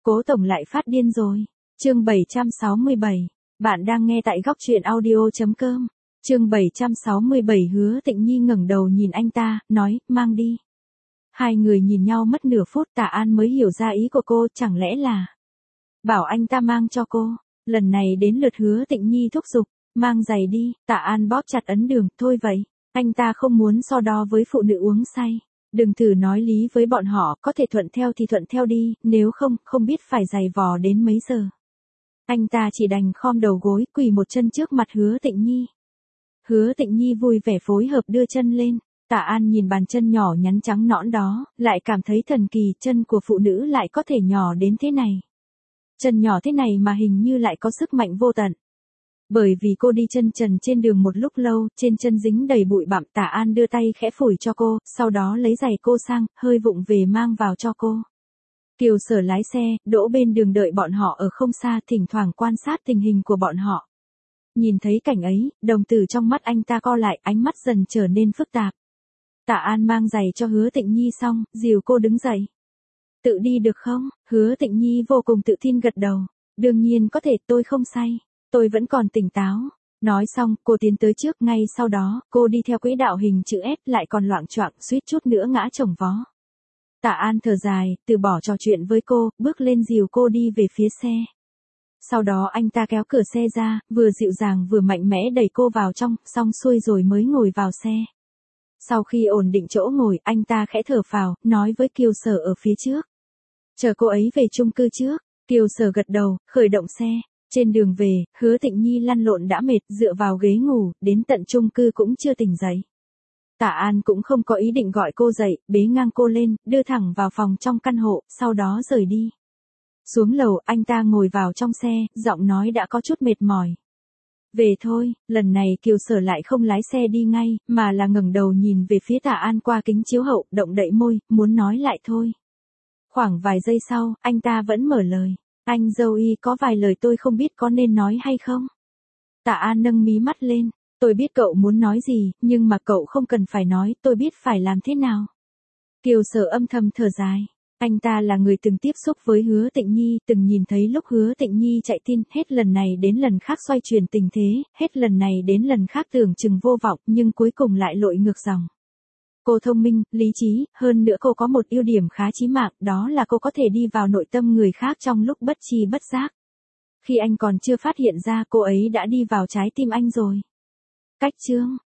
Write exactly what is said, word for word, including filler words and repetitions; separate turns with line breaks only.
Cố tổng lại phát điên rồi. Chương bảy trăm sáu mươi bảy. Bạn đang nghe tại góc truyện audio chấm com. Chương bảy trăm sáu mươi bảy. Hứa Tịnh Nhi ngẩng đầu nhìn anh ta, nói, mang đi. Hai người nhìn nhau mất nửa phút, Tạ An mới hiểu ra ý của cô, chẳng lẽ là bảo anh ta mang cho cô. Lần này đến lượt Hứa Tịnh Nhi thúc giục, mang giày đi. Tạ An bóp chặt ấn đường, thôi vậy. Anh ta không muốn so đo với phụ nữ uống say. Đừng thử nói lý với bọn họ, có thể thuận theo thì thuận theo đi, nếu không, không biết phải giày vò đến mấy giờ. Anh ta chỉ đành khom đầu gối, quỳ một chân trước mặt Hứa Tịnh Nhi. Hứa Tịnh Nhi vui vẻ phối hợp đưa chân lên. Tạ An nhìn bàn chân nhỏ nhắn trắng nõn đó, lại cảm thấy thần kỳ, chân của phụ nữ lại có thể nhỏ đến thế này. Chân nhỏ thế này mà hình như lại có sức mạnh vô tận. Bởi vì cô đi chân trần trên đường một lúc lâu, trên chân dính đầy bụi bặm, Tạ An đưa tay khẽ phủi cho cô, sau đó lấy giày cô sang, hơi vụng về mang vào cho cô. Kiều Sở lái xe, đỗ bên đường đợi bọn họ ở không xa, thỉnh thoảng quan sát tình hình của bọn họ. Nhìn thấy cảnh ấy, đồng tử trong mắt anh ta co lại, ánh mắt dần trở nên phức tạp. Tạ An mang giày cho Hứa Tịnh Nhi xong, dìu cô đứng dậy. Tự đi được không? Hứa Tịnh Nhi vô cùng tự tin gật đầu. Đương nhiên có thể, tôi không say. Tôi vẫn còn tỉnh táo. Nói xong, cô tiến tới trước, ngay sau đó, cô đi theo quỹ đạo hình chữ S, lại còn loạng choạng, suýt chút nữa ngã chồng vó. Tạ An thở dài, từ bỏ trò chuyện với cô, bước lên dìu cô đi về phía xe. Sau đó anh ta kéo cửa xe ra, vừa dịu dàng vừa mạnh mẽ đẩy cô vào trong, xong xuôi rồi mới ngồi vào xe. Sau khi ổn định chỗ ngồi, anh ta khẽ thở phào, nói với Kiều Sở ở phía trước. Chờ cô ấy về chung cư trước. Kiều Sở gật đầu, khởi động xe. Trên đường về, Hứa Tịnh Nhi lăn lộn đã mệt, dựa vào ghế ngủ, đến tận chung cư cũng chưa tỉnh dậy. Tạ An cũng không có ý định gọi cô dậy, bế ngang cô lên, đưa thẳng vào phòng trong căn hộ, sau đó rời đi. Xuống lầu, anh ta ngồi vào trong xe, giọng nói đã có chút mệt mỏi. Về thôi. Lần này Kiều Sở lại không lái xe đi ngay, mà là ngẩng đầu nhìn về phía Tạ An qua kính chiếu hậu, động đậy môi, muốn nói lại thôi. Khoảng vài giây sau, anh ta vẫn mở lời. Anh dâu y, có vài lời tôi không biết có nên nói hay không? Tạ An nâng mí mắt lên. Tôi biết cậu muốn nói gì, nhưng mà cậu không cần phải nói, tôi biết phải làm thế nào. Kiều Sở âm thầm thở dài. Anh ta là người từng tiếp xúc với Hứa Tịnh Nhi, từng nhìn thấy lúc Hứa Tịnh Nhi chạy tin, hết lần này đến lần khác xoay chuyển tình thế, hết lần này đến lần khác tưởng chừng vô vọng, nhưng cuối cùng lại lội ngược dòng. Cô thông minh, lý trí, hơn nữa cô có một ưu điểm khá chí mạng, đó là cô có thể đi vào nội tâm người khác trong lúc bất tri bất giác. Khi anh còn chưa phát hiện ra, cô ấy đã đi vào trái tim anh rồi. Cách chương